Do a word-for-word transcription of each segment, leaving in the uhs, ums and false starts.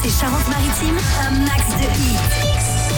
des Charentes-Maritimes, un max de hits.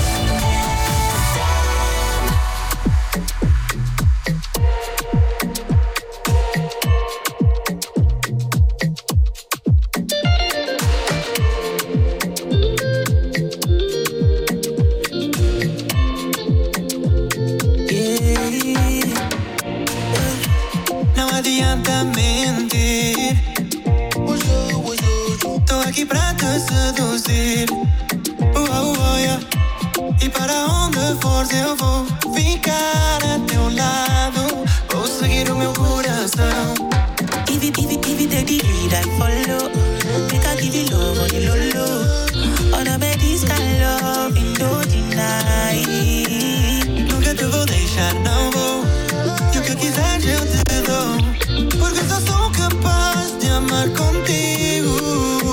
Seduzir, uh, uh, uh, yeah. E para onde fores eu vou ficar a teu lado. Vou seguir o meu coração. If it, if it, if it, the lead I follow. Make I give you love on the low low. On a bed this kind of love in no deny. Nunca te vou deixar, não vou. E o que quiseres eu te dou. Porque só sou capaz de amar contigo.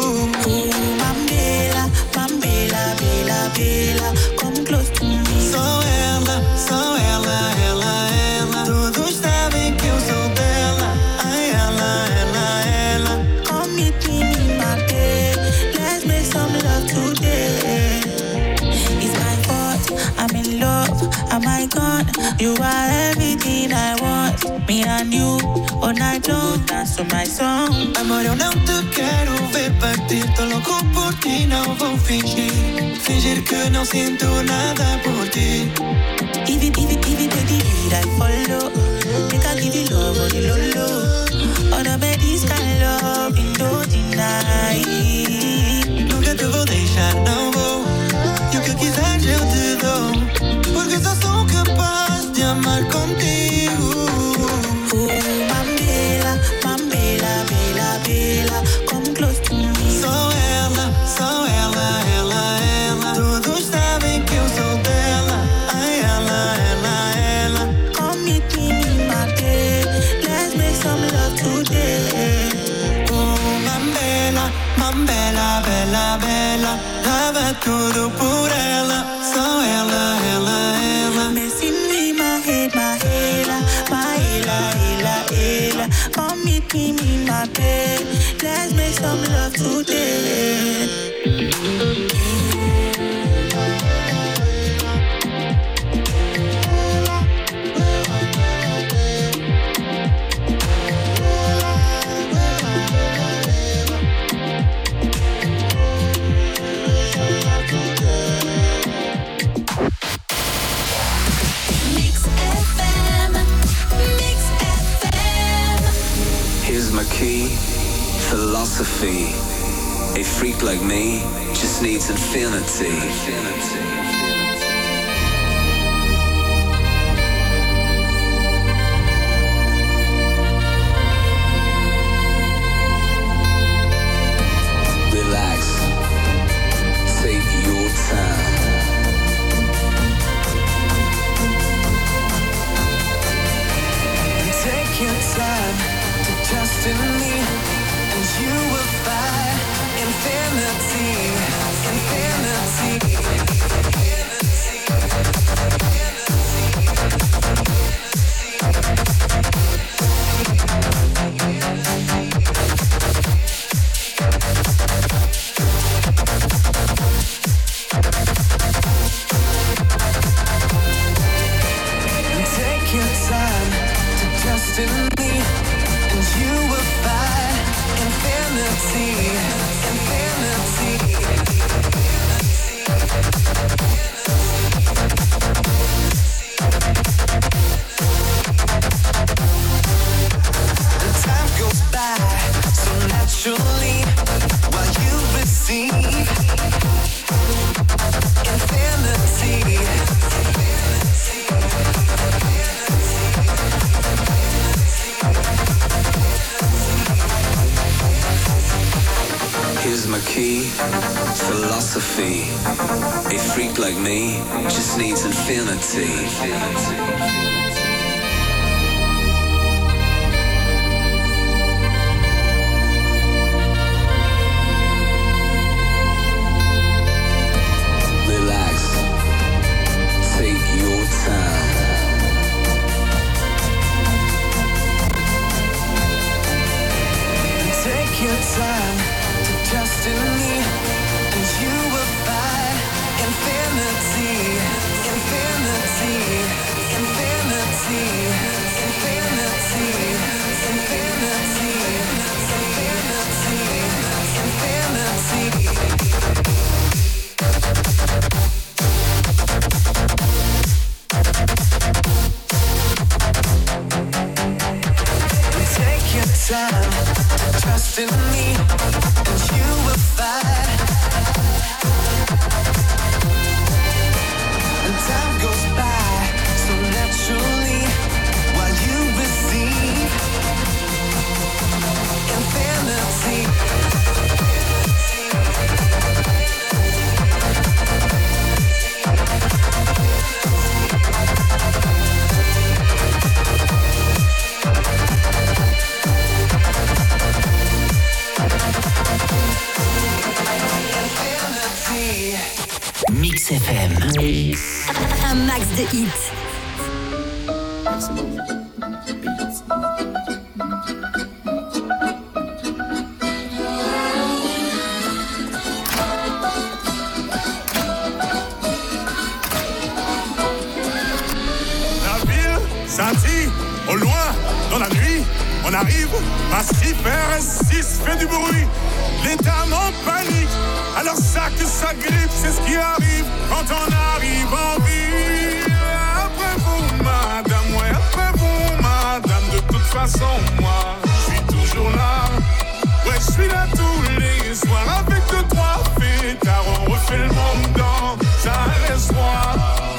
Bella, come close to me. Só ela, só ela, ela, ela. Todos sabem que eu sou dela. Ai, ela, ela, ela. Come meet me in my bed. Let's make some love today. It's my fault, I'm in love. Am I gone? You are everything I want. Me and you, all night long. Dance to my song. Amor, eu não te quero ver partir. Tô louco por ti, não vou fingir. Fingir que não sinto nada por ti. If it, if it, if it, the lead I follow. Make I give you love on the low low. On a bed this kind of love in no deny. Nunca te vou deixar, não vou. E o que quiseres eu te dou. Porque só sou capaz de amar contigo. Oh, Mambela, Mambela, Bella, Bella, come close to me. Só ela, só ela, ela, ela. Todos sabem que eu sou dela. Ai, ela, ela, ela. Come meet me in my bed. Let's make some love today. Oh, Mambela, Mambela, bela, bela. Dava tudo por ela. Só ela, ela, ela. Messing me, my head, my hela, my hela, hela, hela. Come meet me in my bed. Let's make some love today. Here's my key, philosophy. A freak like me just needs infinity. Relax, take your time. Take your time to trust in me, and you will find infinity, infinity. Take your time to trust in me, and you will find infinity, infinity. The time goes by so naturally while you receive infinity. Here's my key, philosophy. A freak like me just needs infinity. Relax, take your time. Take your time to trust in me, and time to trust in me, and you will find. And time goes by so naturally while you receive infinity. Mix F M. Un max de hits. La ville scintille au loin dans la nuit. On arrive, massif R S six fait du bruit. L'état en panique, alors ça que ça grippe, c'est ce qui arrive quand on arrive en ville. Après vous, madame, ouais, après vous, madame, de toute façon, moi, je suis toujours là. Ouais, je suis là tous les soirs avec deux, trois fêtards, on refait le monde dans un restaurant.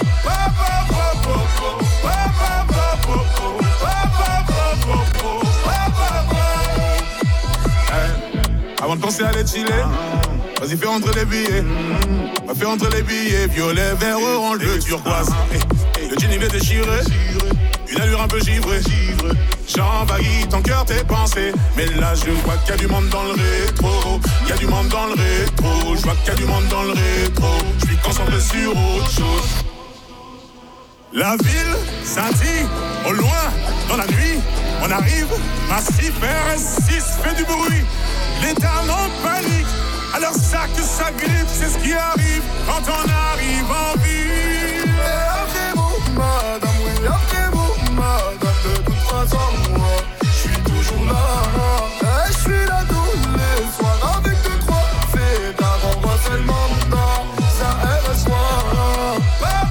Avant de penser à aller chiller, vas-y fais rentrer les billets. Va faire rentrer les billets, violet, vert, orange, bleu, turquoise. Le jean il est déchiré, une allure un peu givrée. J'envahis ton cœur, tes pensées. Mais là je vois qu'il y a du monde dans le rétro. Il y a du monde dans le rétro. Je vois qu'il y a du monde dans le rétro. Je suis concentré sur autre chose. La ville scintille au loin dans la nuit. On arrive, massif R S six fait du bruit. L'état en panique, alors ça que ça grippe, c'est ce qui arrive quand on arrive en ville. Et après vous, madame, oui, après vous, madame, de toute façon, moi, je suis toujours là. Et je suis là tous les soirs avec deux, trois fêtards, on voit seulement dans ça R S soir.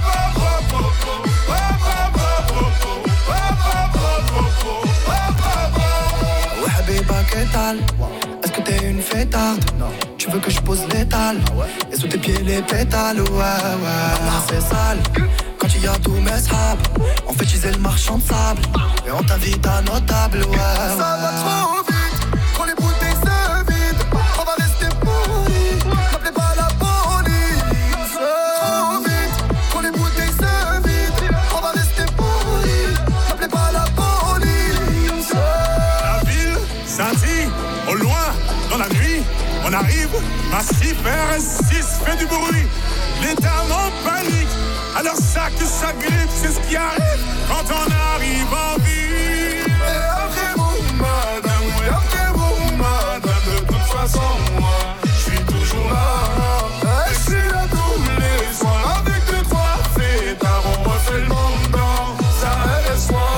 Ouais, habiba, qu'est-ce Est-ce que t'es une fêtarde? Non. Tu veux que je pose l'étal? Ah ouais. Et sous tes pieds les pétales? Ouais, ouais, c'est sale. Quand il y a tous mes sables, on fait utiliser le marchand de sable. Et on t'invite à nos tables, ouais, ouais. Ça va trop vite, quand les bouteilles se vident, on va rester polis. N'appelez pas la police. Trop vite, quand les bouteilles se vident, on va rester polis. N'appelez pas la police. La ville scintille au loin dans la nuit. On arrive, massif R S six fait du bruit. L'état en panique, alors ça que ça grippe, c'est ce qui arrive quand on arrive en ville. Et après vous, madame, oui, après vous, madame, de toute façon, moi, je suis toujours là. Et je suis là tous les soirs avec deux, trois fêtards, on refait le monde dans ça R S soir.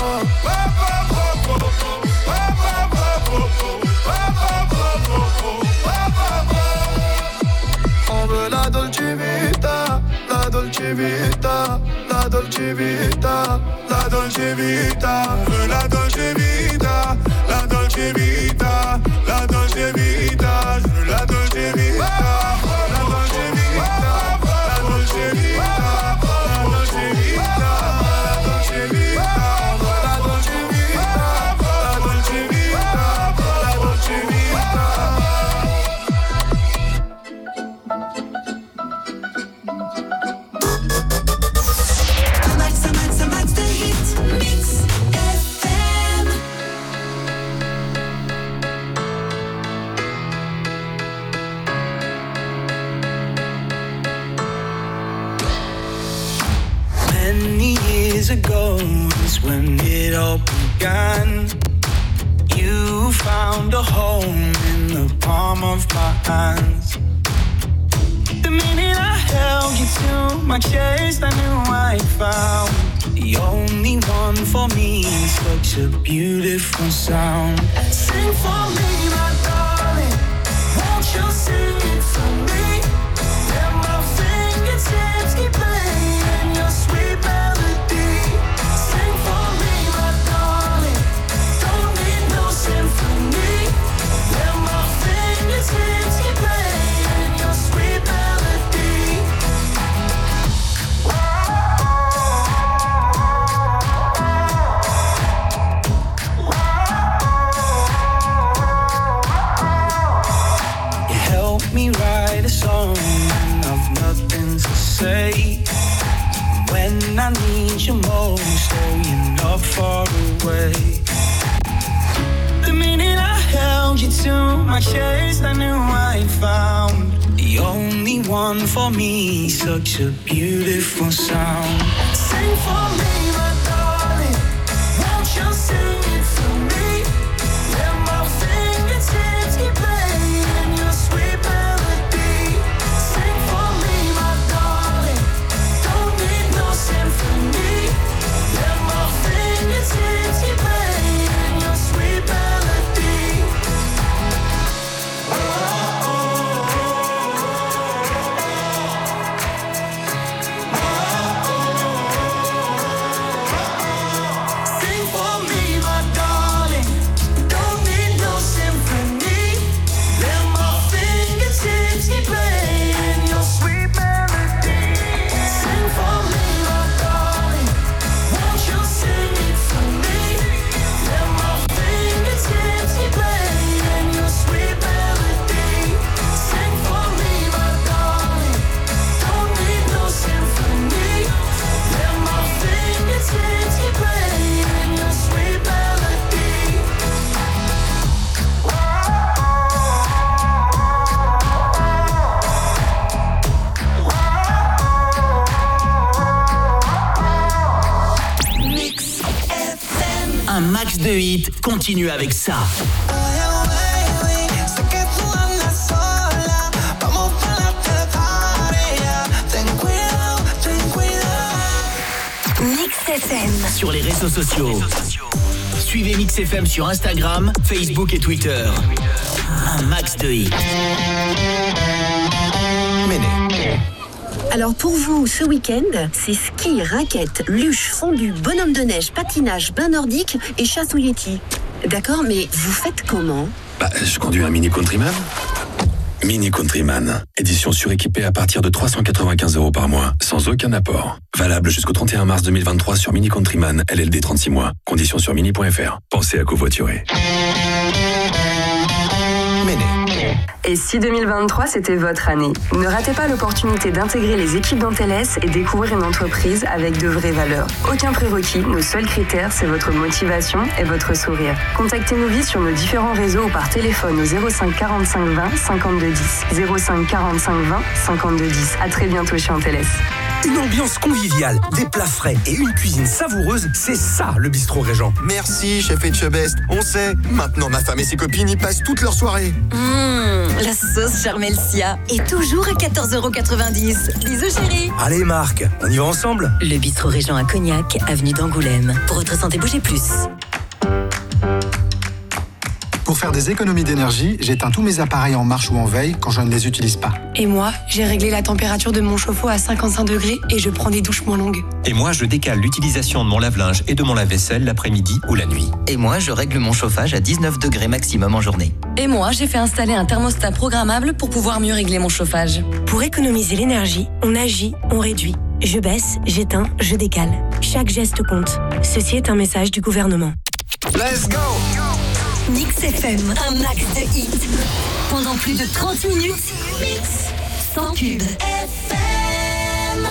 On veut la Dolce Vita, la Dolce Vita, la Dolce Vita, la Dolce Vita. On veut la Dolce Vita, la Dolce Vita, la Dolce Vita. Je veux la Dolce Vita, la Dolce Vita, la Dolce Vita, la Dolce Vita, la Dolce Vita, la Dolce Vita, la Dolce Vita, la Dolce Vita. Many years ago is when it all began. You found a home in the palm of my hands. The minute I held you to my chest, I knew I found the only one for me. Such a beautiful sound. Sing for me, my darling. Won't you sing it for me? Let my fingertips keep playing your sweet melody. Sing for me, my darling. Don't need no symphony. I chased, I knew I found the only one for me. Such a beautiful sound. Sing for me, my darling. Won't you sing it for me? Let my fingertips keep playing your sweet melody. Sing for me, my darling. Don't need no symphony. Let my fingertips keep playing your sweet melody. Oh, oh, oh, oh. Sing for me, my darling. Don't need no symphony. Let my fingertips keep playing your sweet melody. Sing for me, my darling. Won't you sing it for me? Let my fingertips keep playing your sweet melody. Sing for me, my darling. Don't need no symphony. Let my fingertips keep playing your sweet melody. Mix F M. Un max de hits continue avec ça. Sé que tú andas sola, vamos para la tarea. Ten cuidado, ten cuidado. Mix F M. Sur les réseaux sociaux. Suivez Mix F M sur Instagram, Facebook et Twitter. Un max de hits. Alors pour vous, ce week-end, c'est ski, raquettes, luge, fondue, bonhomme de neige, patinage, bain nordique et chasse au Yeti. D'accord, mais vous faites comment ? Bah, je conduis un Mini Countryman. Mini Countryman, édition suréquipée à partir de trois cent quatre-vingt-quinze euros par mois, sans aucun apport. Valable jusqu'au trente et un mars deux mille vingt-trois sur Mini Countryman, L L D trente-six mois. Conditions sur mini point f r. Pensez à covoiturer. Et si deux mille vingt-trois, c'était votre année? Ne ratez pas l'opportunité d'intégrer les équipes d'Anteles et découvrir une entreprise avec de vraies valeurs. Aucun prérequis, nos seuls critères, c'est votre motivation et votre sourire. Contactez-nous vite sur nos différents réseaux ou par téléphone au zéro cinq quarante-cinq vingt cinquante-deux dix. zéro cinq quarante-cinq vingt cinquante-deux dix. À très bientôt chez Anteles. Une ambiance conviviale, des plats frais et une cuisine savoureuse, c'est ça le bistrot Régent. Merci chef Etchebest, on sait. Maintenant ma femme et ses copines y passent toute leur soirée. Mmh, la sauce Charmelsia est toujours à quatorze euros quatre-vingt-dix. Bisous chérie. Allez Marc, on y va ensemble? Le bistrot Régent à Cognac, avenue d'Angoulême. Pour votre santé, bougez plus. Pour faire des économies d'énergie, j'éteins tous mes appareils en marche ou en veille quand je ne les utilise pas. Et moi, j'ai réglé la température de mon chauffe-eau à cinquante-cinq degrés et je prends des douches moins longues. Et moi, je décale l'utilisation de mon lave-linge et de mon lave-vaisselle l'après-midi ou la nuit. Et moi, je règle mon chauffage à dix-neuf degrés maximum en journée. Et moi, j'ai fait installer un thermostat programmable pour pouvoir mieux régler mon chauffage. Pour économiser l'énergie, on agit, on réduit. Je baisse, j'éteins, je décale. Chaque geste compte. Ceci est un message du gouvernement. Let's go! Mix F M, un max de hits. Pendant plus de trente minutes, mix sans pub. F M.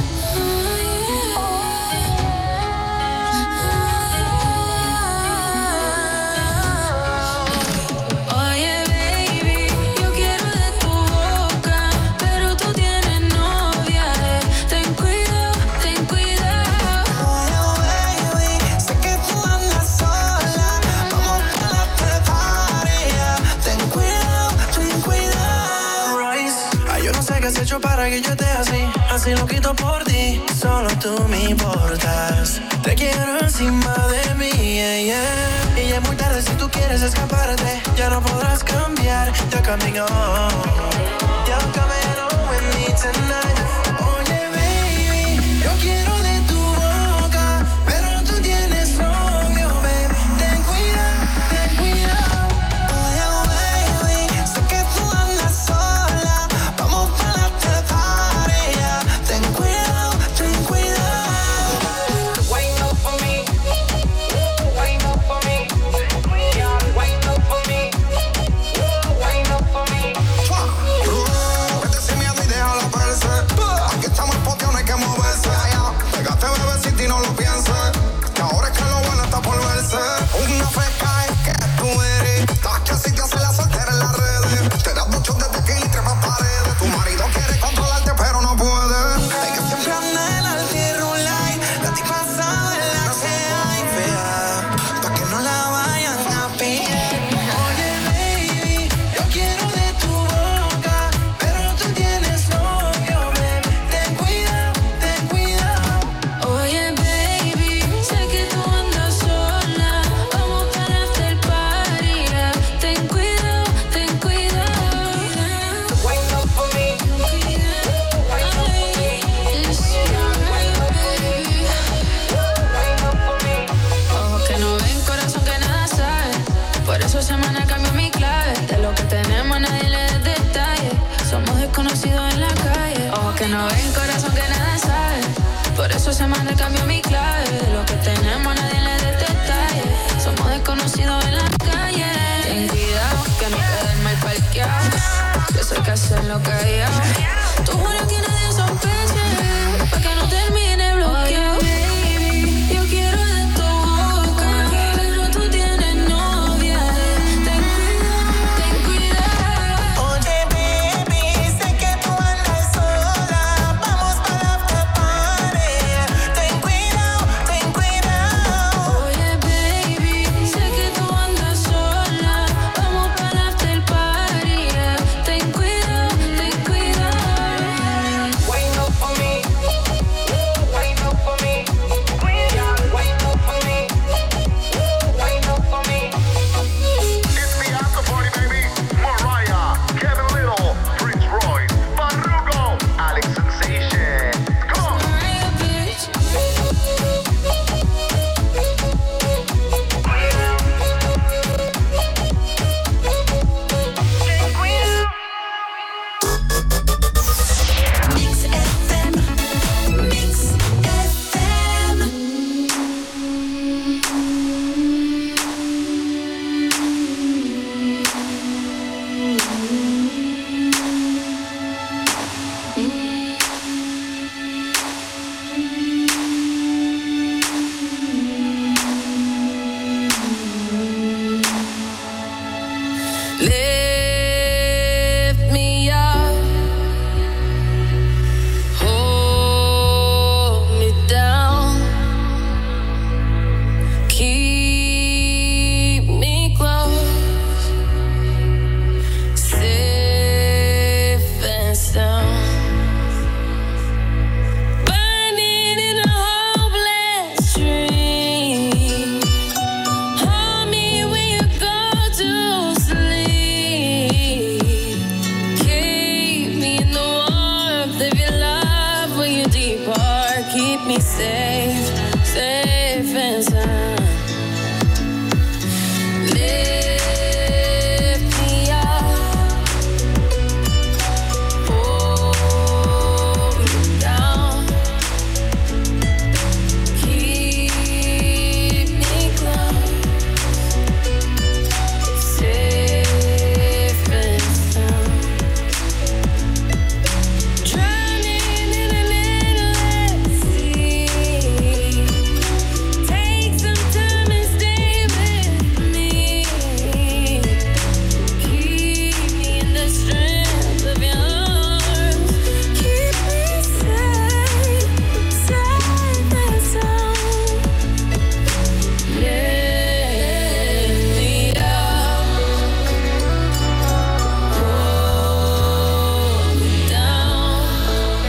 Oye baby, yo quiero de tu boca, pero tú tienes novia. Ten cuidado, ten cuidado. Oye baby, sé que tú andas sola, vamos para la tarea. Ten cuidado, ten cuidado. Ay, yo no sé qué has hecho para que yo esté así, así lo quito por ti. Solo tú me importas. Te quiero encima de mí, yeah, yeah. Y ya es muy tarde si tú quieres escaparte. Ya no podrás cambiar. You're coming on. You're coming on with me tonight. Oye, baby, yo quiero de tu boca, pero tú tienes novio, baby. Ten cuidado, ten cuidado. Oye baby, sé que tú andas sola, vamos para la tarea. Ten cuidado, ten cuidado. Wind up for me, wind up for me, yeah, wind up for me, wind up for me. Vete sin miedo y déjala perse, que eso semana cambió mi clave. De lo que tenemos nadie le da detalle. Somos desconocidos en la calle. Ojos que no ven, corazón que nada sabe. Por eso semana cambió mi clave. De lo que tenemos nadie le da detalle. Somos desconocidos en la calle. Ten cuidado que no queden mal parqueado. Que eso hay que hacerlo callado. Tú juras que nadie sospeche, pa' que no termine bloqueado. Baby, yo quiero de tu boca, pero tú tienes novia. Ten cuidado, ten cuidado. Oye, baby, sé que tú andas sola. Vamos para la after party. Ten cuidado, ten cuidado. Oye, baby, sé que tú andas sola. Vamos para la after party. Ten cuidado, ten cuidado. Wait up for me. Wait up for me. Yeah, wait up for me. Wait up for me. It's the after party, baby. Mariah, Kevin Little, Prince Royce, Farruko, Alex Sensation. Come on. Mariah, bitch. Mix F M. Mix F M. Lift me up, hold me down, keep me close, safe and sound. Burning in a hopeless dream. Hold me when you go to sleep. Keep me in the warmth of your love when you depart. Keep me safe, safe and sound. Lift me up, hold me down, keep me close, safe and sound. Drowning in an endless sea. Take some time and stay with me. Keep me in the strength of your arms. Keep me safe, safe and sound. Lift me up, hold me down,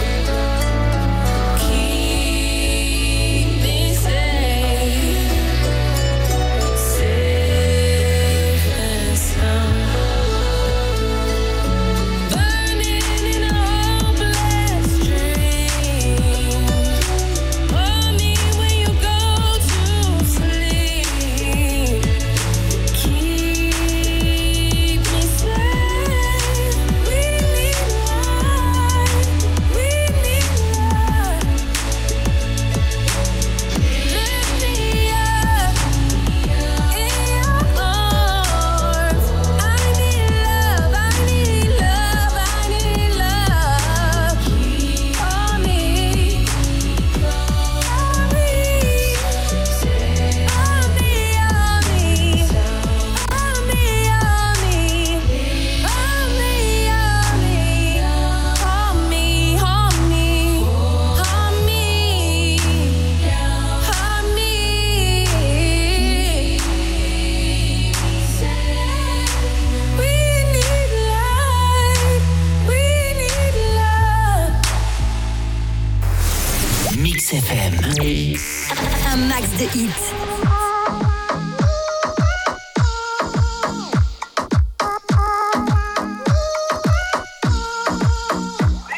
keep me safe, safe and sound. Burning in a hopeless dream. Hold me when you go to sleep. Keep me safe. We need light. We need love. Lift me up in your arms. I need love. I need love. I need love. Hold me. Hold me. Hold me. Hold me. Hold me. Hold me. Hold me. Hold me. Hold me. Hold me. Hold me. We need light. We need love. Mix F M. Un max de hits.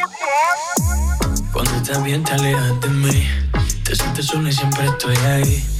Cuando estás bien te alejas de mí. Te sientes sola y siempre estoy ahí.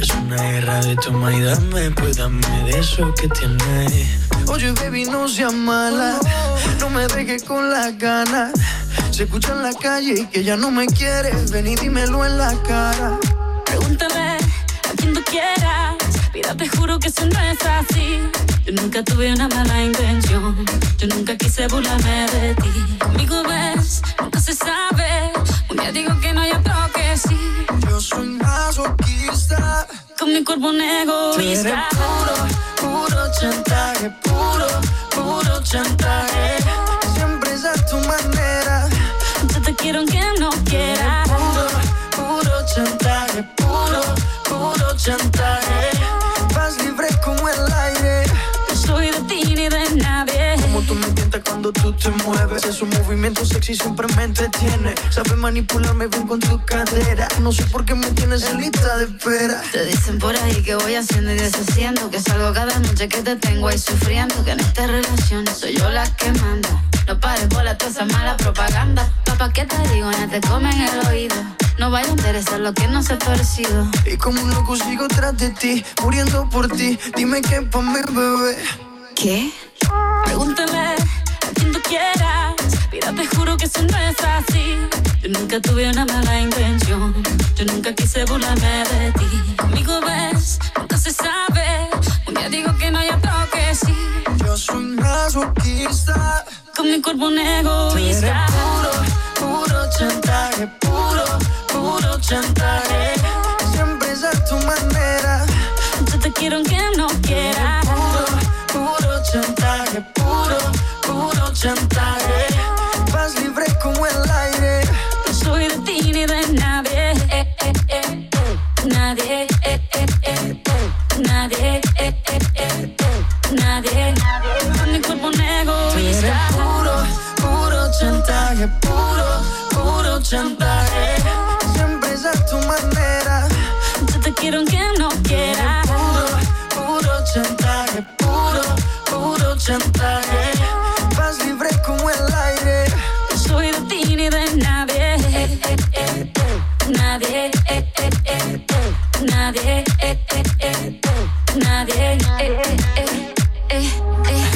Es una guerra de toma y dame, pues dame de eso que tienes. Oye, baby, no seas mala, no me dejes con las ganas. Se escucha en la calle y que ya no me quieres, ven y dímelo en la cara. Pregúntame a quien tú quieras, mira, te juro que eso no es así. Yo nunca tuve una mala intención, yo nunca quise burlarme de ti. Conmigo ves, nunca se sabe, un día digo que no hay otro que sí. Yo soy masoquista, con mi cuerpo un egoísta. Tú eres puro, puro chantaje, puro, puro chantaje. Siempre es a tu manera. Yo te quiero aunque no quieras. Puro, puro chantaje, puro, puro chantaje. Vas libre como el aire. No soy de ti ni de nadie. Como tú me tientas cuando tú te mueves. Es un movimiento sexy, siempre me entretiene. Sabes manipularme bien con tu cadera. No sé por qué me tienes en lista de espera. Te dicen por ahí que voy haciendo y deshaciendo, que salgo cada noche que te tengo ahí sufriendo, que en esta relación soy yo la que manda. No pares bola toda esa mala propaganda. Papá, ¿qué te digo? Ya te comen el oído. No vaya a interesar lo que no se ha torcido. Y como un loco sigo tras de ti, muriendo por ti. Dime qué pa' mi bebé. ¿Qué? Pregúntale a quien tú quieras. Mira, te juro que eso no es así. Yo nunca tuve una mala intención, yo nunca quise burlarme de ti. Conmigo ves, nunca se sabe, un día digo que no hay otro que sí. Yo soy masoquista, con mi cuerpo un egoísta. Puro, puro chantaje, puro, puro chantaje. Siempre es a tu manera. Yo te quiero aunque no quieras. Puro, puro chantaje, puro, puro chantaje. Vas libre como el aire. No soy de ti ni de nadie. Eh, eh, eh. Nadie, eh, eh, eh. Nadie, eh, eh, eh. Nadie, con mi cuerpo un egoísta. Puro, puro chantaje, puro, puro chantaje. Siempre es a tu manera. Yo te quiero aunque no quieras. Puro, puro chantaje, puro, puro chantaje. Vas libre como el aire. No soy de ti ni de nadie. Eh, eh, eh. Nadie, eh, eh, eh. Nadie, eh, eh, eh. Nadie, eh, eh, eh. Eh, eh.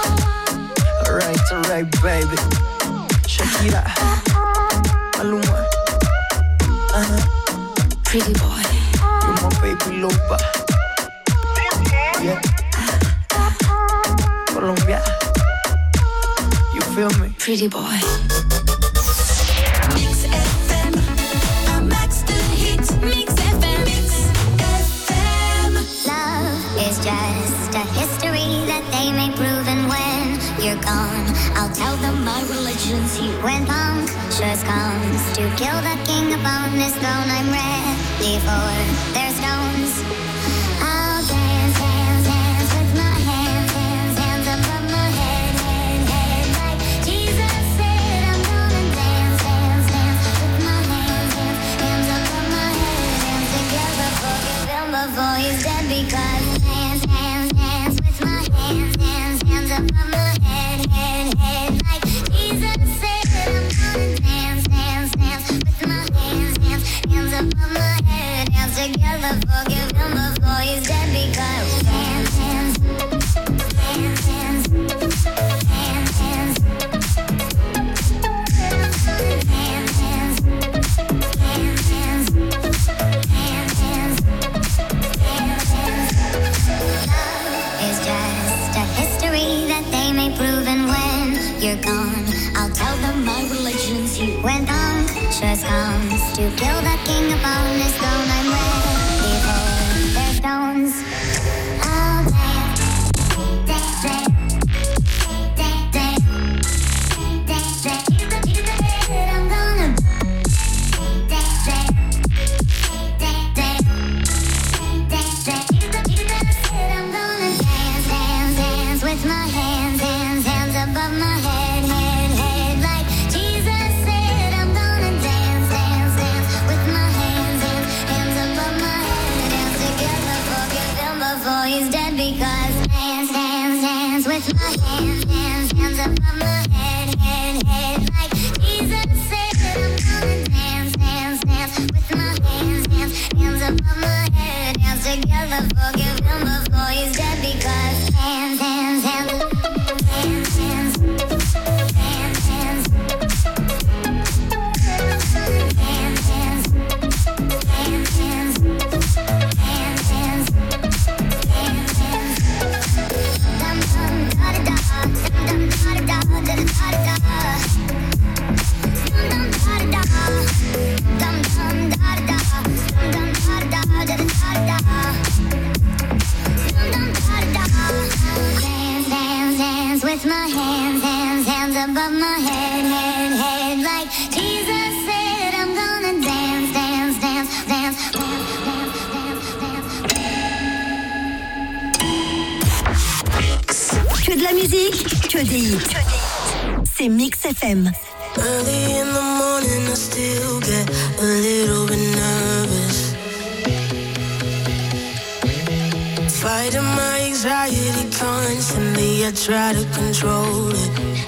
Alright, alright, baby. Shakira, Maluma, uh-huh. Pretty boy, you're my baby loba. Yeah. Colombia, you feel me? Pretty boy. Mix F M, un max de hits. Mix F M, Mix F M. Love is just a history that they may prove, and when you're gone, I'll tell them my religion's you. When punctures comes to kill the king upon his throne, I'm ready for their stones. I'll dance, dance, dance with my hands, hands, hands above my head, head, head. Like Jesus said, I'm gonna dance, dance, dance with my hands, hands, hands above my head. Hands together, forgive him before he's dead, because dance, dance, dance with my hands, hands, hands above my head, head, head. Like Jesus said, I'm gonna dance, dance, dance with my hands, hands, hands above my head. Hands together, forgive him before he's dead, because dance, dance, dance, dance, dance, dance, dance, dance, dance, dance, dance, is just a history that they may prove, and when you're gone, I'll tell them my religion's you. When punctures comes to kill the king upon his throne, I'm ready for their stones. I'll dance, dance, dance, dance, dance, dance, dance. I'm gonna dance, dance, dance, dance, dance, dance. I'm gonna dance, dance, dance with my hands, hands, hands above my head, head, head. Like Jesus said, I'm gonna dance, dance, dance with my hands, hands, hands above my head. Dance together, forgive him before he's dead, because dance, dance, dance with my hands, hands, hands above my head, head, head. Like Jesus said, I'm gonna dance, dance, dance with my hands, hands, hands above my head. Dance never forgive him before he's dead because hands, hands, hands, hands, hands, hands, hands, hands, hands, hands, hands, hands, hands, hands, hands. Dum dum da da da, dum dum da da da da da da. Dum dum da da da, dum dum da da da, dum dum da da da da da da. Dum dum da da da. Dance, dance, dance with my hands, hands, hands above my head, head, head. Like Jesus said, I'm gonna dance, dance, dance, dance, dance, dance, dance. Que de la musique, que des hits. C'est Mix F M. Early in the morning, I still get a little bit nervous. Fighting my anxiety constantly, I try to control it.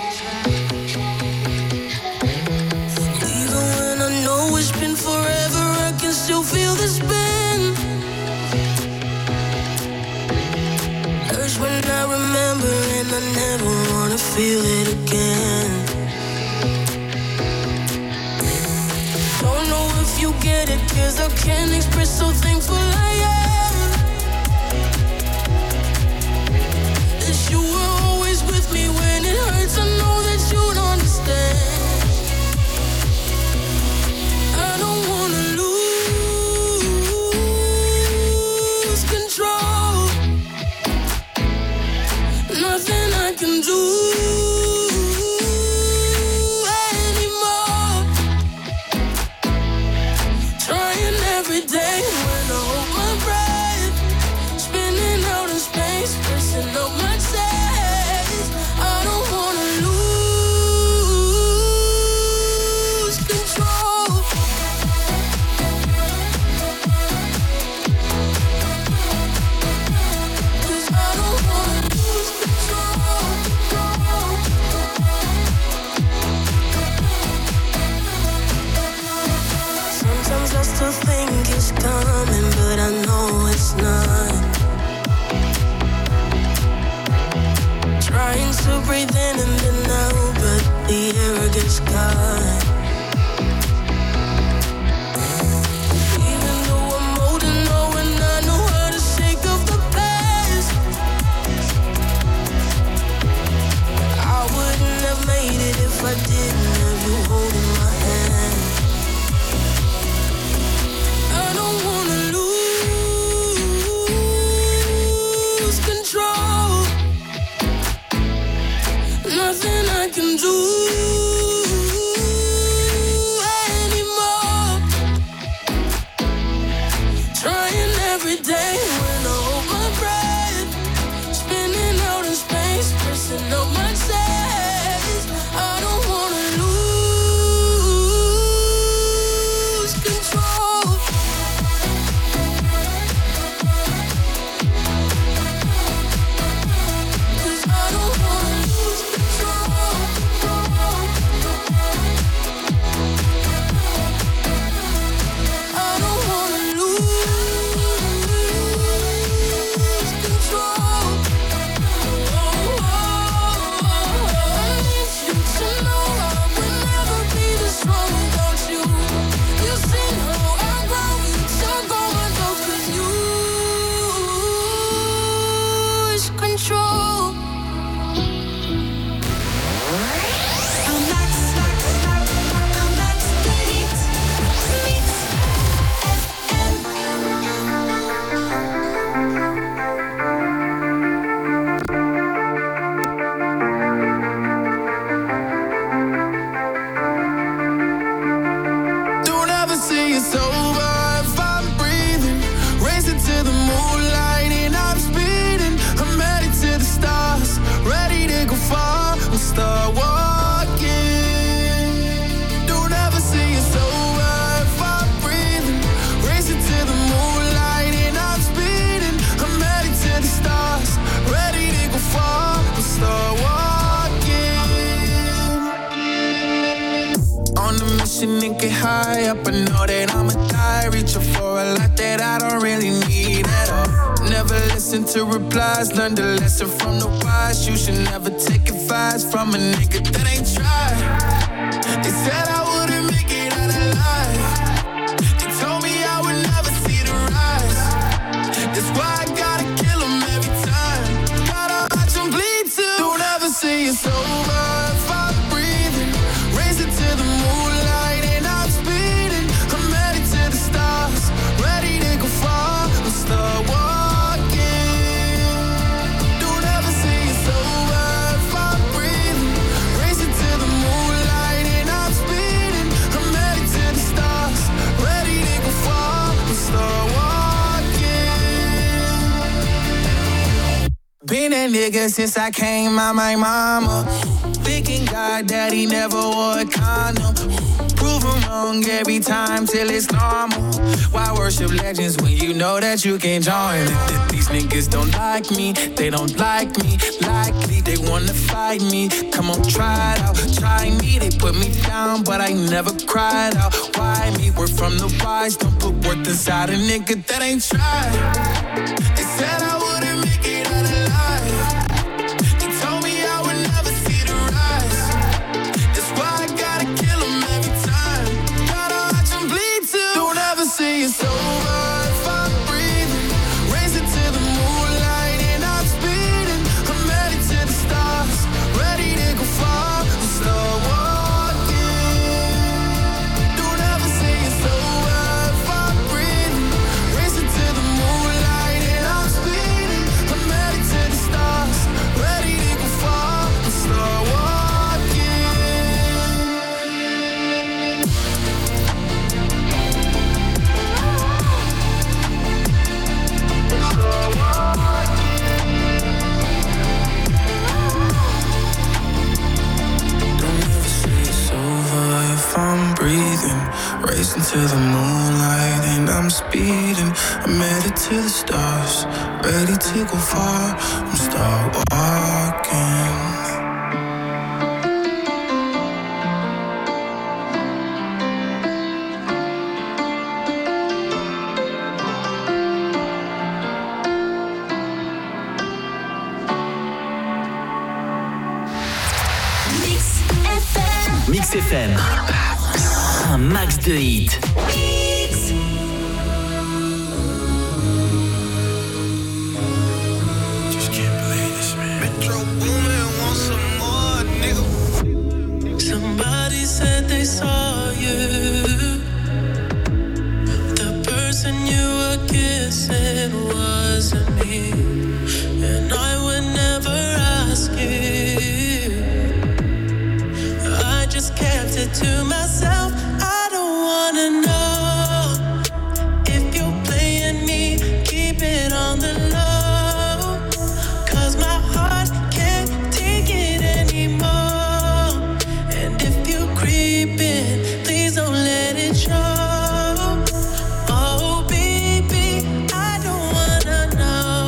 Even when I know it's been forever, I can still feel the spin. Hurts when I remember and I never wanna feel it again. Don't know if you get it, cause I can't express so thankful I am. That you were always with me when it hurts, I know that you'd understand. I don't wanna lose control. Nothing I can do every day when I hold my breath, spinning out in space, pressing up my chest. I don't wanna lose control. Cause I don't wanna lose control. Sometimes I still think it's coming, but I know it's not. Trying to breathe in and then out, but the air gets caught. Even though I'm holding on and I know how to shake off the past, I wouldn't have made it if I didn't have you holding my hand. I don't wanna lose control. Nothing I can do anymore. Trying every day when I hold my breath, spinning out in space, pressing up my chest. I don't wanna lose control. Cause I don't wanna lose control. I don't wanna lose control. I need you to know I would never be this strong without you. You've seen how I grow, you took all my doubts, cause you lose control. I'm Max, Max, Max, I'm Max the Hit. Mix F M. Don't ever say it's over if I'm breathing. Racing to the moonlight and I'm speeding. I'm headed to the stars, ready to go far. We'll start walking. Don't ever say it's over if I'm breathing. Racing to the moonlight and I'm speeding. I'm headed to the stars, ready to go far. We'll start walking. On a mission and get high up, I know that I'ma die. Reaching for a lot that I don't really need at all. never listen to replies. Learn the lesson from the wise. You should never take advice from a nigga that ain't tried. They said I wouldn't make it out alive. They told me I would never see the rise. That's why I gotta kill them every time. Gotta watch them bleed too. Don't ever say it's over if I'm breathing. Raise it to the moonlight and I'm speeding. I'm headed to the stars, ready to go far. I'll start walking. Don't ever say it's over if I'm breathing. Raise it to the moonlight and I'm speeding. I'm headed to the stars, ready to go far. I'll start walking. Been a nigga since I came out my mama. Thinking God that he never wore a condom. Prove him wrong every time till it's normal. Why worship legends when you know that you can't join it? These niggas don't like me, they don't like me. Likely they wanna fight me. Come on, try it out, try me. They put me down, but I never cried out. Why me? We're from the wise. Don't put worth inside a nigga that ain't tried. They said I wouldn't make it out alive. They told me I would never see the rise. That's why I gotta kill them every time. Gotta watch them bleed too. Don't ever say it's over if I'm breathing. Raise it to the moonlight and I'm speeding. I'm headed to the stars, ready to go far. I'll start walking. Don't ever say it's over if I'm breathing. Raise it to the moonlight and I'm speeding. I'm headed to the stars, ready to go far. I'll start walking. Don't ever say it's over if I'm breathing. Racing to the moonlight and I'm speeding. I'm headed to the stars, ready to go far. I'm start walking. Mix F M. Un max de hits. Just can't believe this, man. Metro Boomin want some more, nigga. Somebody said they saw you. The person you were kissing wasn't me. And I would never ask you. I just kept it to myself. I don't wanna know if you're playing me. Keep it on the low, 'cause my heart can't take it anymore. And if you're creeping, please don't let it show. Oh baby, I don't wanna know.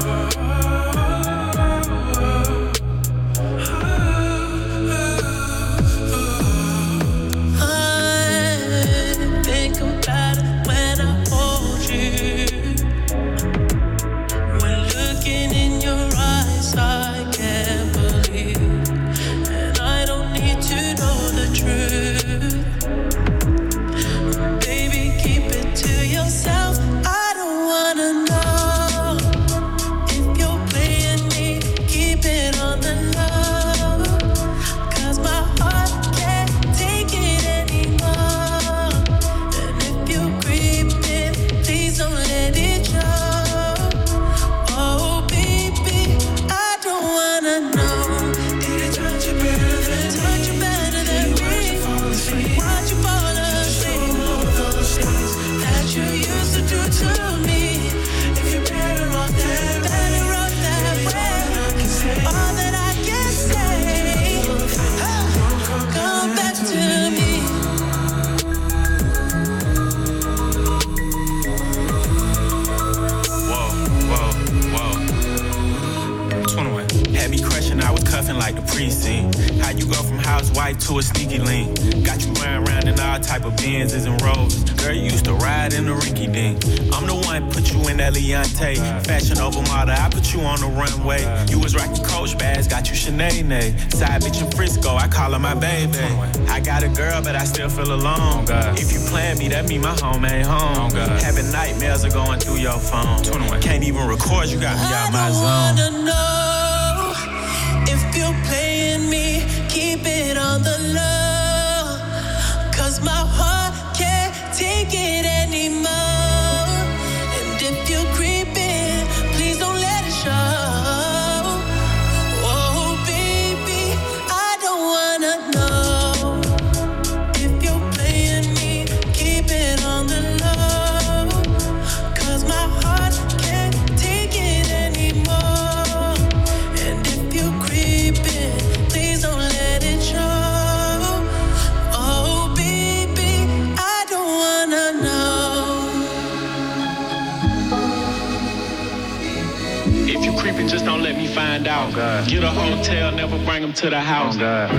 I think about it when I hold you. When looking in your eyes, I can't believe. And I don't need to know the truth. Baby, keep it to yourself. I don't wanna know if you're playing me. Keep it on the low, 'cause my heart can't take it anymore. And if you're creeping, please don't let it show. Oh baby, I don't wanna know. Did it touch you better than touch you better than me? Why'd you fall asleep? All those things that you used to do to me. If you're better off that, better off that way. All that I can say, come back to me. Whoa, whoa, whoa. twenty-one. Had me crashing out was cuffing like the precinct. How you go from housewife to a sneaky link? Got you running around in all type of Benzes and Rovers. Girl, you used to ride in the rinky dink. I'm the one put you in that Leontay. Fashion over model, I put you on the runway. You was rocking Coach bags, got you Sinead. Side bitch in Frisco, I call her my baby. I got a girl, but I still feel alone. If you plan me, that mean my home ain't home. Having nightmares are going through your phone. Can't even record, you got me out my zone. I wanna know if you're playing me, keep it on the low. Cause my heart can't take it anymore. And if you're creeping, please don't let it show. Oh baby, I don't wanna know if you're playing me, keep it on the low. Cause my heart can't take it anymore. And if you're creeping, please don't let it show. Oh baby, I don't wanna know. If you creeping, just don't let me find out. Get a hotel, never bring them to the house. If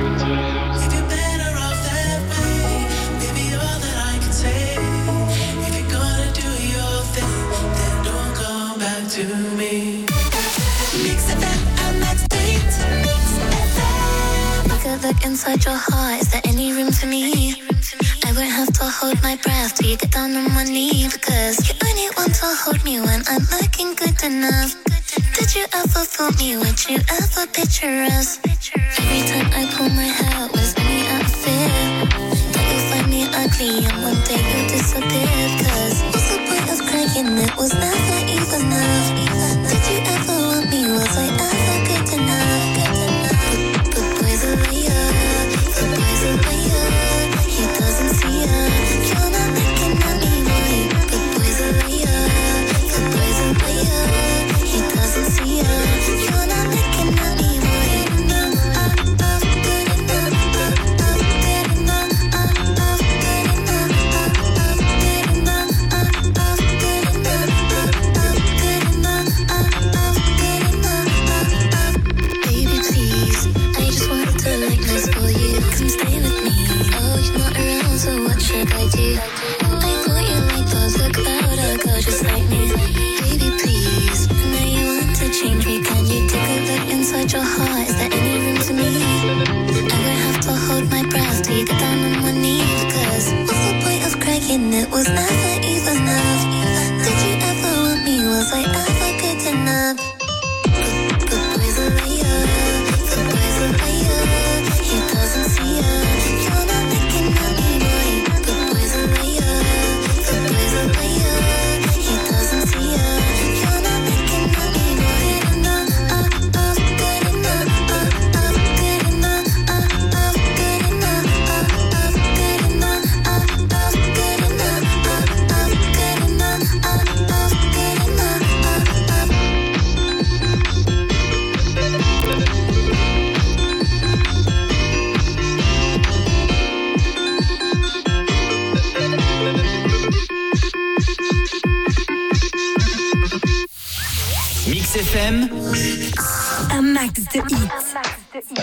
you're better off that way, baby, all that I can say. If you're gonna do your thing, then don't come back to me. Mix F M and Max Beat. Mix F M. Take a look inside your heart. Is there any room for me? I won't have to hold my breath till you get down on one knee. Because you only want to hold me when I'm looking good enough. Did you ever fool me? Would you ever picture us? Every time I pull my hair out, was only out of fear that you'll find me ugly and one day you'll disappear. Cause what's the point of crying? It was never even enough. Did you ever want me? Was I ever good enough? But, but boys are liar, the boys are liar. He doesn't see her. You're not looking at me, boy. But boys are liar, the boys are liar. He doesn't see her. You're not looking at me, boy. No, I'm, I'm good enough. I'm, I'm good enough. I'm, I'm good enough. I'm, I'm good enough. I'm, I'm good enough. I'm, I'm good enough. I'm, I'm good enough. Baby, please, I just wanted to look nice for you. Come stay with me. Oh, you're not around, so what should I do? I thought you liked those. Look about a girl just like me. Baby, please, I know you want to change me. Can you take a look inside your heart? Is there any room for me? I would have to hold my breath till you get down on one knee. Because what's the point of crying? It was never even enough. Did you ever want me? Was I ever good enough? But, but boys are liar, the boys are liar. He doesn't see her. You're not looking at me, boy. The boys are liar, the boys are liar. He doesn't see her. You're not looking at me, boy. No, I'm, I'm good enough. I'm, I'm good enough. I'm, I'm good enough. I'm, I'm good enough. I'm, I'm good enough. I'm, I'm good enough. I'm, I'm good enough. I'm, I'm Mix F M, Un max de hits.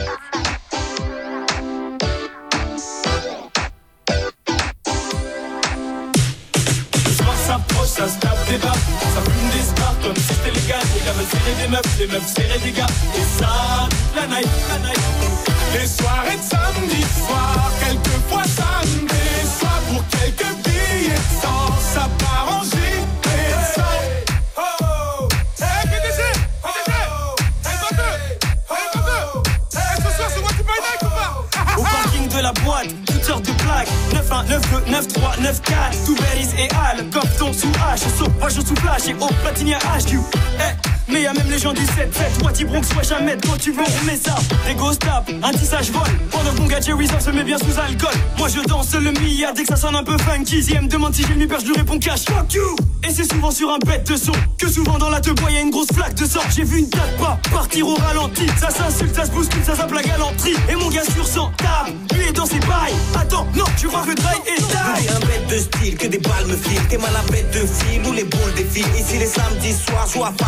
Le soir s'approche, ça se tape des barres. Ça fume des stars comme si c'était légal. Les gars veulent serrer des meufs, les meufs serrer des gars. Et ça, la night, la night. Les soirées de samedi soir, quelquefois ça me déçoit. Pour quelques billets sans ça part en gîte. Et ça, oh, hey, P D G, P D G, hey, vingt-deux, hey, vingt-deux, hey, ce soir c'est moi qui paye night ou pas? Au parking de la boîte, toutes sortes de plaques. neuf un, neuf deux, neuf trois, neuf quatre. Tout Berries et Al, Copton sous H. Sauf moi je sous flash et au platine H Q. Eh, mais y'a même les gens du sept sept. Wati Bronx, ouais jamais. Quand tu veux on met ça. Des ghost tap, un tissage vol. Pendant qu'on gars Jerry se met bien sous alcool. Moi je danse le Mia dès que ça sonne un peu funky. Si elle me demande si j'ai une perche, je lui réponds cash. Fuck you. Et c'est souvent sur un bête de son que souvent dans la te bois y'a une grosse flaque de sang. J'ai vu une date pas partir au ralenti. Ça s'insulte, ça se bouscule, ça s'appelle la galanterie. Et mon gars sur cent table, lui est dans ses bails. Attends, non, tu crois que Dry est taille. Un bête de style, que des balles me filent. T'es mal à bête de fil ou les boules défilent. Ici les samedis soirs, joue à face soupir.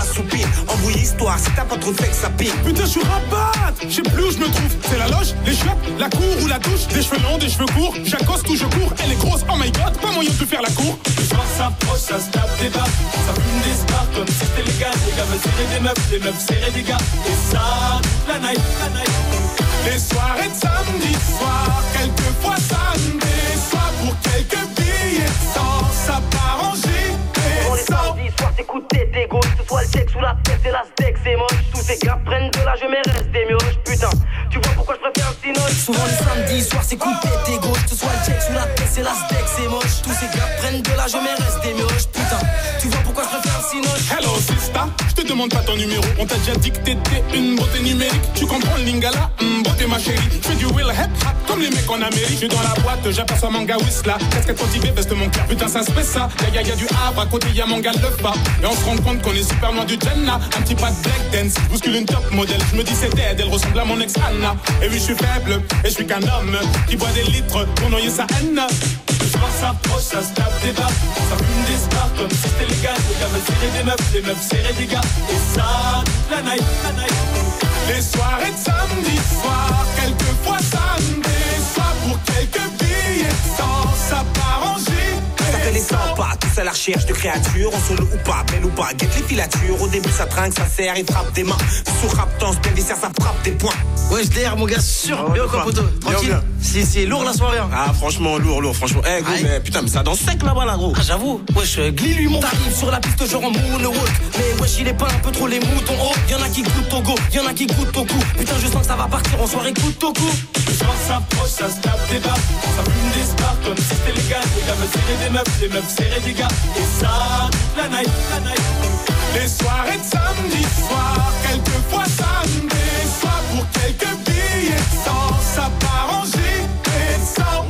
rapide. Embrouille histoire, si t'as pas trop de fait que ça pique. Putain, je suis rabat, je sais plus où je me trouve. C'est la loge, les chiottes, la cour ou la douche. Des cheveux longs, des cheveux courts, j'accoste ou je cours. Elle est grosse, oh my god, pas moyen de faire la cour. Le soir s'approche, ça se tape des barres. Ça fume des spars comme si c'était légal. Les gars veulent serrer des meufs, les meufs serrer des gars. Et ça, toute la night, la night. Les soirées de samedi soir, quelquefois samedi soir. Pour quelques billets de sang, ça part en gîte. Pour les samedis soirs, t'écoutes tes dégos. Que ce soit le sexe ou la tête, c'est la steak, c'est moche. Tous ces gars prennent de l'âge, mais restent des mioches. Putain, tu vois pourquoi je préfère le cinoche. Souvent les samedis soirs, c'est couper tes gauches. Que ce soit le sexe ou la tête, c'est la steak, c'est moche. Tous ces gars prennent de l'âge, mais restent des mioches. Putain, tu vois pourquoi je préfère le cinoche. Hello sister, je te demande pas ton numéro. On t'a déjà dit que t'étais une beauté numérique. Tu comprends le lingala, mm, beauté ma chérie. Je fais du will hip hop comme les mecs en Amérique. Je suis dans la boîte, j'aperçois manga Whistla. Casquette motivée, veste mon cœur. Putain ça se fait ça. Y'a y'a y'a du Havre, à côté y'a manga le pas. Et on se rend compte qu'on est super loin du Jenna. Un petit pas de black dance, bouscule une top modèle. Je me dis c'est dead, elle ressemble à mon ex Anna. Et oui je suis faible, et je suis qu'un homme qui boit des litres pour noyer sa haine. Le soir s'approche, ça se tape des barres. Ça fume des spars comme si c'était légal. Les gars veulent serrer des meufs, les meufs serrer des gars. Et ça, toute la night, la night. Les soirées de samedi soir, quelquefois samedi soir. Pour quelques billets de sang, ça part en gîte. Ça fait les cent pas, tous à la recherche de créatures. On solo ou pas, belle ou pas, guette les filatures. Au début ça trinque, ça serre, il frappe des mains. Sous raptance, bien dessert, ça frappe des points. Wesh, D R mon gars, sûr, bien quoi poteau, tranquille. C'est, c'est lourd la soirée hein. Ah franchement, lourd, lourd, franchement. Eh hey, gros, mais putain, mais ça danse sec là-bas là gros. Ah j'avoue, wesh, Glee lui monte. T'arrives sur la piste genre en moonwalk. Mais wesh, il est pas un peu trop les moutons. Oh, y'en a qui goûtent au go, y'en a qui goûtent au cou. Putain, je sens que ça va partir en soirée coup au cou. Le soir s'approche, ça se tape des barres. Ça fume des spars comme si c'était légal. Les gars veulent serrer des meufs, les meufs serrer des gars. Et ça, toute la night, la night. Les soirées de samedi soir, quelquefois samedi soir. Pour quelques billets de sang, ça part en gîte et de sang.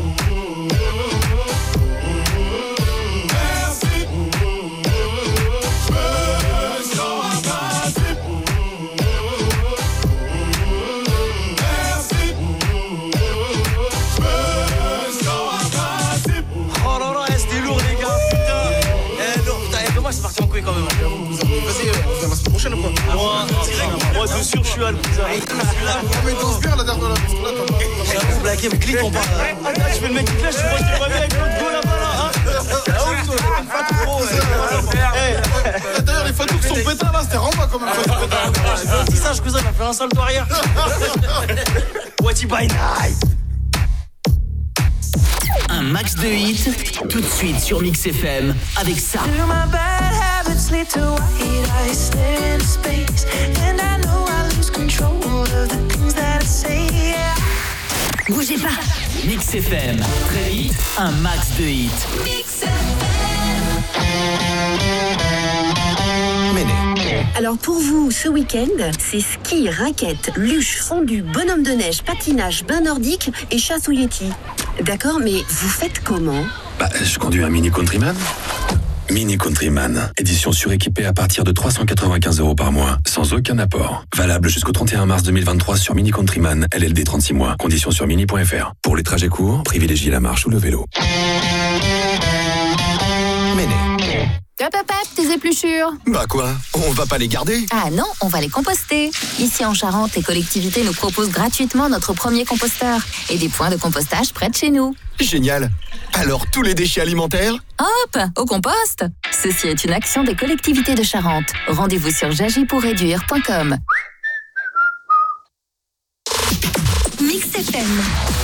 Merci. Je me sens invasible. Merci. Je me sens invasible. Oh là là, c'était lourd les gars, putain. Eh lourd, putain, et moi c'est parti en couille quand même. Vas-y, on fait la semaine prochaine ou quoi? Moi, moi de sûr, je suis à le cousin. Mais danse bien la dernière là. J'avoue, blagué, mais clique, on parle. Je fais le mec qui clash, je vois qu'il va bien avec l'autre go là-bas là. D'ailleurs, les fatous qui sont pétards là, c'était Ramba quand même. J'ai fait un petit sage, cousin, il a fait un salto arrière. What you buy night? Un max de hits, tout de suite sur Mix F M avec ça. Lead to white eyes staring into space, and I know I lose control of the things that I say. Yeah. Bougez pas. Mix F M, très vite, un max de hits. Mix F M. Alors pour vous, ce week-end, c'est ski, raquettes, luge, fondu, bonhomme de neige, patinage, bain nordique et chasse au Yeti. D'accord, mais vous faites comment? Bah, je conduis un Mini Countryman. Mini Countryman, édition suréquipée à partir de trois cent quatre-vingt-quinze euros par mois, sans aucun apport. Valable jusqu'au trente et un mars deux mille vingt-trois sur Mini Countryman, L L D trente-six mois. Conditions sur mini point f r. Pour les trajets courts, privilégiez la marche ou le vélo. Méné. Hop hop hop, tes épluchures. Bah quoi? On va pas les garder? Ah non, on va les composter. Ici en Charente, les collectivités nous proposent gratuitement notre premier composteur et des points de compostage près de chez nous. Génial. Alors tous les déchets alimentaires? Hop, au compost. Ceci est une action des collectivités de Charente. Rendez-vous sur j'agis pour réduire point com. Mix F M.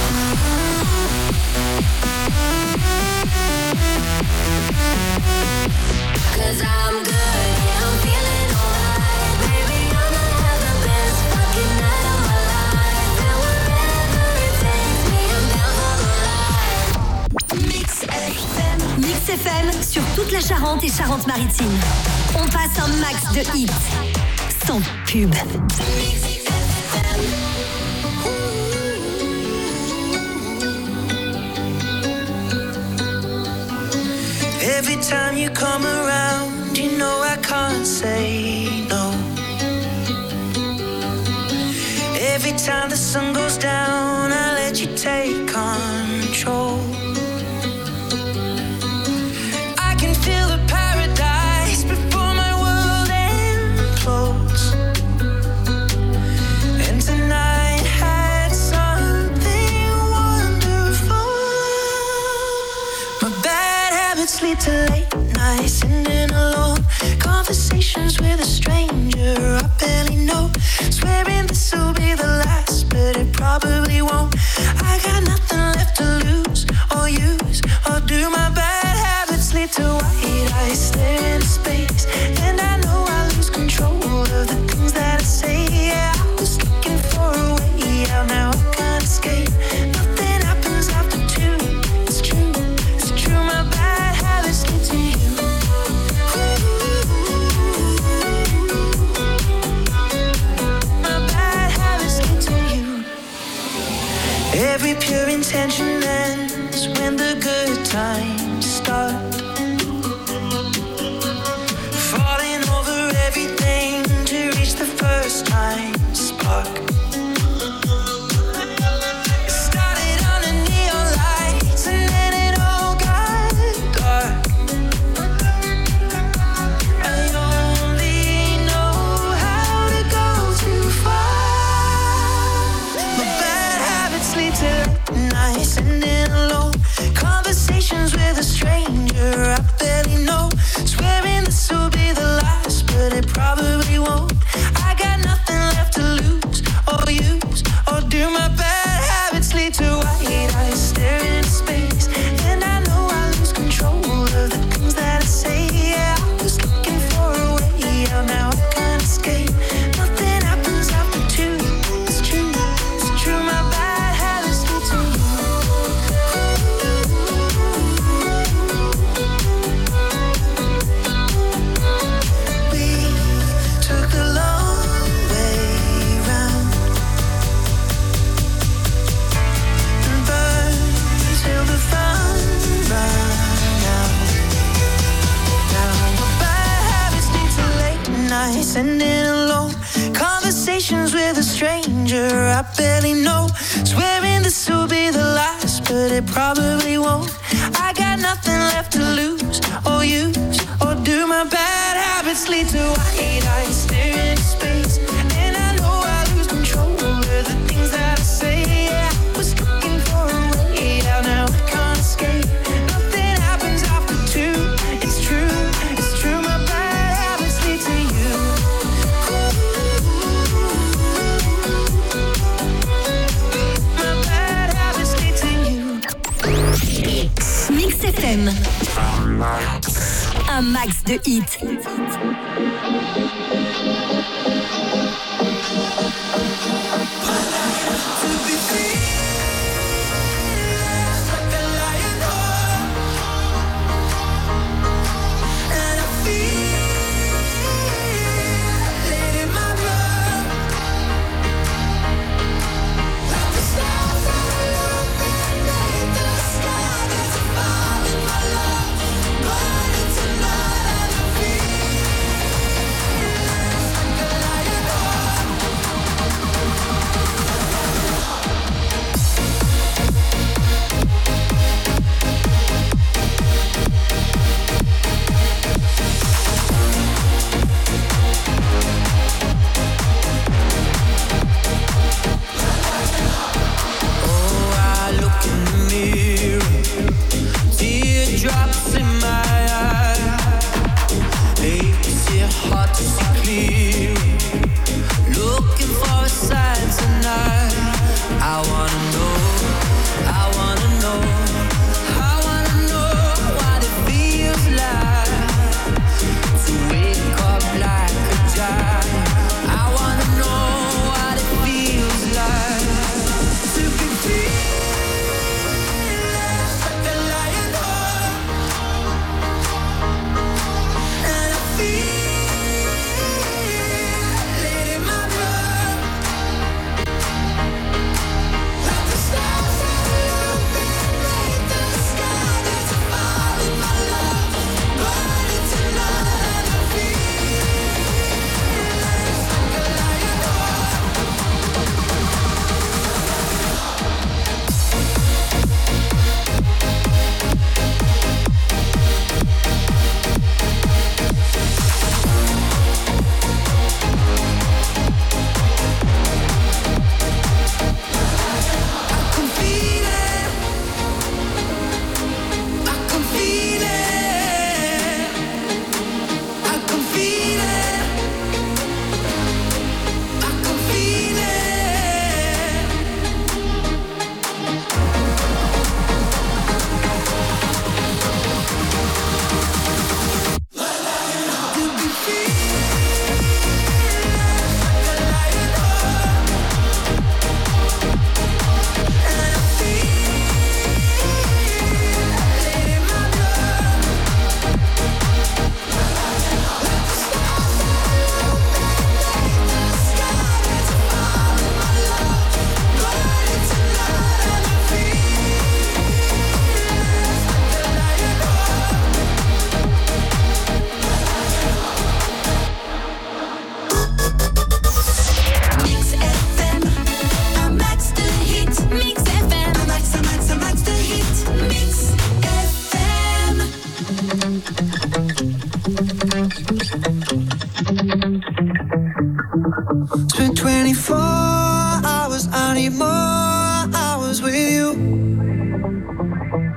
Cause I'm good, yeah, I'm feeling alright. Baby, I'ma have the best fucking night of my life. And wherever it takes me, I'm down for the ride. Mix F M. Mix F M sur toute la Charente et Charente-Maritime. On passe un max de hits. Sans pub. Mix F M. Every time you come around, you know I can't say no. Every time the sun goes down, I let you take control. I can feel the paradise before my world implodes. Conversations with a stranger I barely know. Swearing this will be the last, but it probably won't. I got nothing left to lose or use or do. My bad habits lead to white eyes stare into space, and I know I lose control of the things that I say. Yeah, I was looking for a way out, now I can't escape. Nothing happens after two. It's true, it's true. My bad habits lead to you. Every pure intention ends when the good times start. Falling over everything to reach the first time spark. It started under neon lights and then it all got dark. I only know how to go too far. My bad habits lead to nights ending alone. Conversations with a stranger I barely know. Swearing this will be the last, but it probably won't. I got nothing left to lose or use or do. My bad habits lead to white eyes stare into space, and I know I lose control of the things that I say. Yeah, I was looking for a way out, now I can't escape. Nothing happens after two. It's true, it's true. My bad habits lead to you. We took the long way round and burned till the fun ran out. Now my bad habits lead to late nights ending alone. Conversations with a stranger I barely know. Swearing this will be the last, but it probably won't. I got nothing left to lose or use or do. My bad habits lead to white eyes stare into space, and I know I lose control of the things that I say. Yeah, I was looking for a way out, now I can't escape. Nothing happens after two. It's true, it's true. My bad habits lead to you. My bad habits lead to you. Mix F M. Un max de hits. Burning tonight and I feel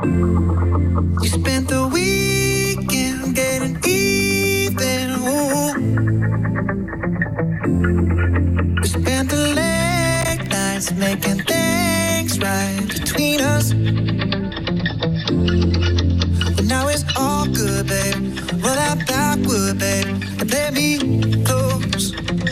We spent the weekend getting even. Ooh. We spent the late nights making things right between us. But now it's all good, babe. Roll that backward, babe, and play me close.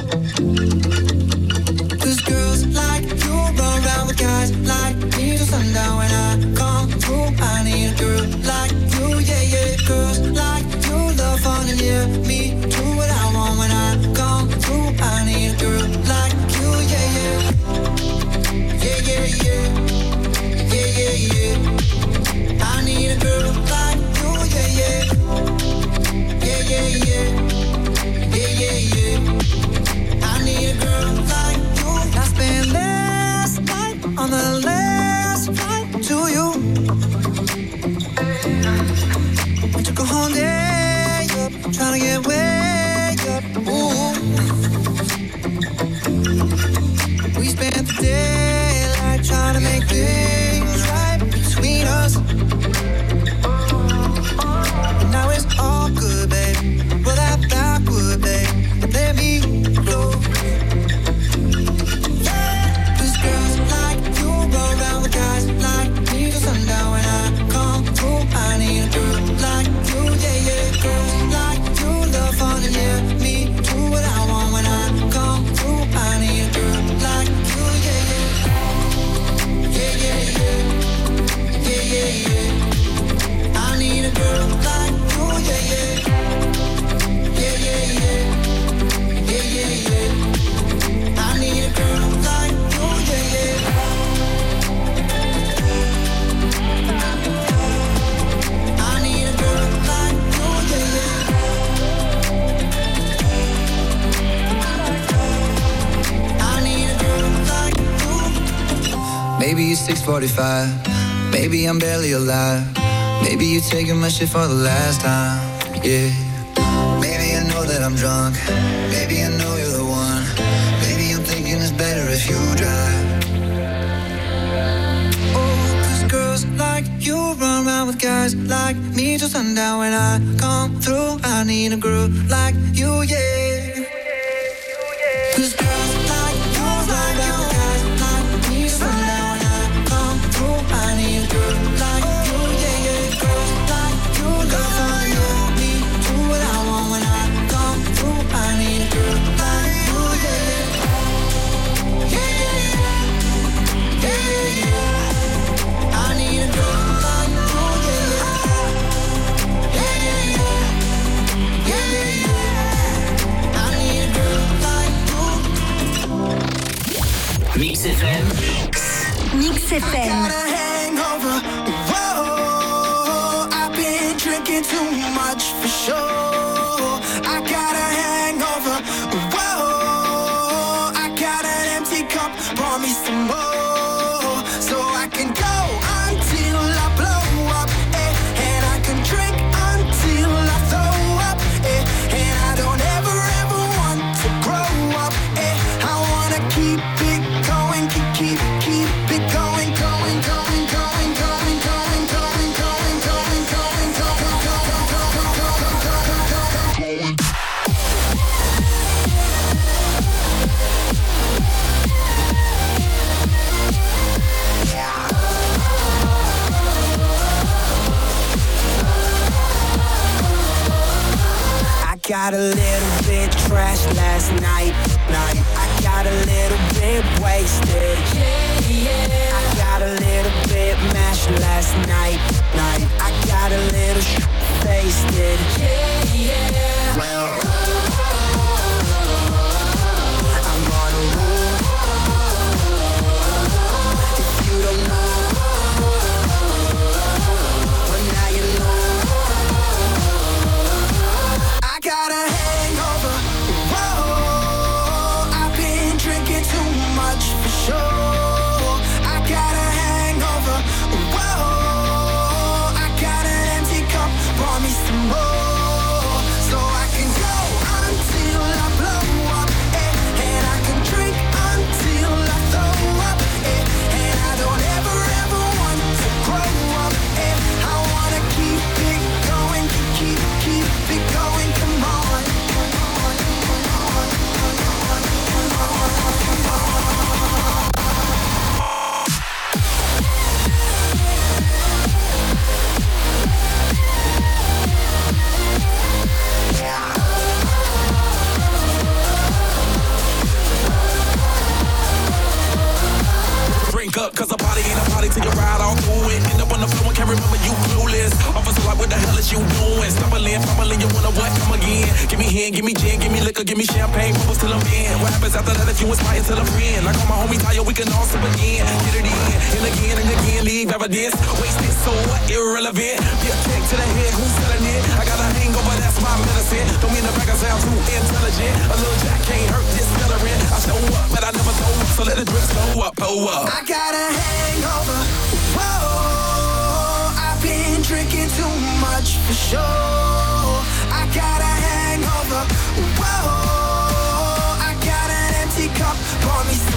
Cause girls like you run around with guys like me till sundown. When I come through, I need a girl like you, yeah, yeah. Girls like you love fun and yeah, me do what I want. When I come through, I need a girl like you, yeah, yeah. Yeah, yeah, yeah. Yeah, yeah, yeah. I need a girl like you, yeah, yeah. Yeah, yeah, yeah. Yeah, yeah, yeah. I need a girl like you. I spent last night on the last flight to you. We took a whole day up, trying to get way up. Ooh. We spent the daylight trying to make things right between us. But now it's all good, babe. Roll that backward, babe, and let me close. Cause girls like you roll around with guys like me till sundown. When I come through, I need a girl like you, yeah, yeah. Girls like you love fun and yeah, me do what I want. When I come through, I need a girl like you, yeah, yeah. Yeah, yeah, yeah. Yeah, yeah, yeah. I need a girl like you, yeah, yeah. Yeah, yeah, yeah. Yeah, yeah, yeah. I need a girl like you, yeah, yeah. I need a girl like you, yeah, yeah. I need a girl like you. Maybe it's six forty-five. Maybe I'm barely alive. Maybe you taking my shit for the last time. Yeah. Maybe I know that I'm drunk. Maybe I know you're the one. Maybe I'm thinking it's better if you drive. Oh, cause girls like you run around with guys like me till sundown. When I come through, I need a girl like you, yeah. Cause girls like you run around with guys like me till sundown. When I come through, I need a girl like you, yeah, yeah. Girls like you love fun, yeah. Me do what I want. When I come through, I need a girl like you, yeah, yeah. Yeah, yeah, yeah. Yeah, yeah, yeah. I need a girl like you, yeah, yeah. Yeah, yeah, yeah. Yeah, yeah, yeah. I need a girl like you. Mix F M. Mix F I M. got a hangover. Whoa, I've been drinking too much for sure. I got a hangover. Whoa, I got an empty cup. Pour me some more, so I can go until I blow up, eh? And I can drink until I throw up, eh? And I don't ever ever want to grow up, eh? I wanna keep it going, keep keep keep it going, going, going, going, going, going, going, going, going, going, going, going, going, going. I got a little bit trashed last night, night. I got a little bit wasted. Yeah, yeah. I got a little bit mashed last night, night. I got a little sh- wasted. Yeah, yeah. Well, I'm on a roll. If you don't know, well now you know. I got a hangover. Whoa, I've been drinking too much for sure. up, cause a body ain't a body till you ride all through it. End up on the floor and can't remember you clueless. Officer, like, what the hell is you doing? Stumbling, fumbling, you wanna what? Come again. Give me hand, give me gin, give me liquor, give me champagne, bubbles till I'm in. What happens after that if you inspire till I'm friend? Like all my homies tired, we can all sip again. Get it in, and again, and again, leave evidence. Wasted, so what? Irrelevant. Get a kick to the head, who's selling it? I got a hangover, that's my medicine. Don't mean the back I sound too intelligent. A little jack can't hurt this celery. I show up, but I never throw up, so let the drinks go up, go up. I got a hangover, whoa, I've been drinking too much for sure. I got a hangover, whoa, I got an empty cup, pour me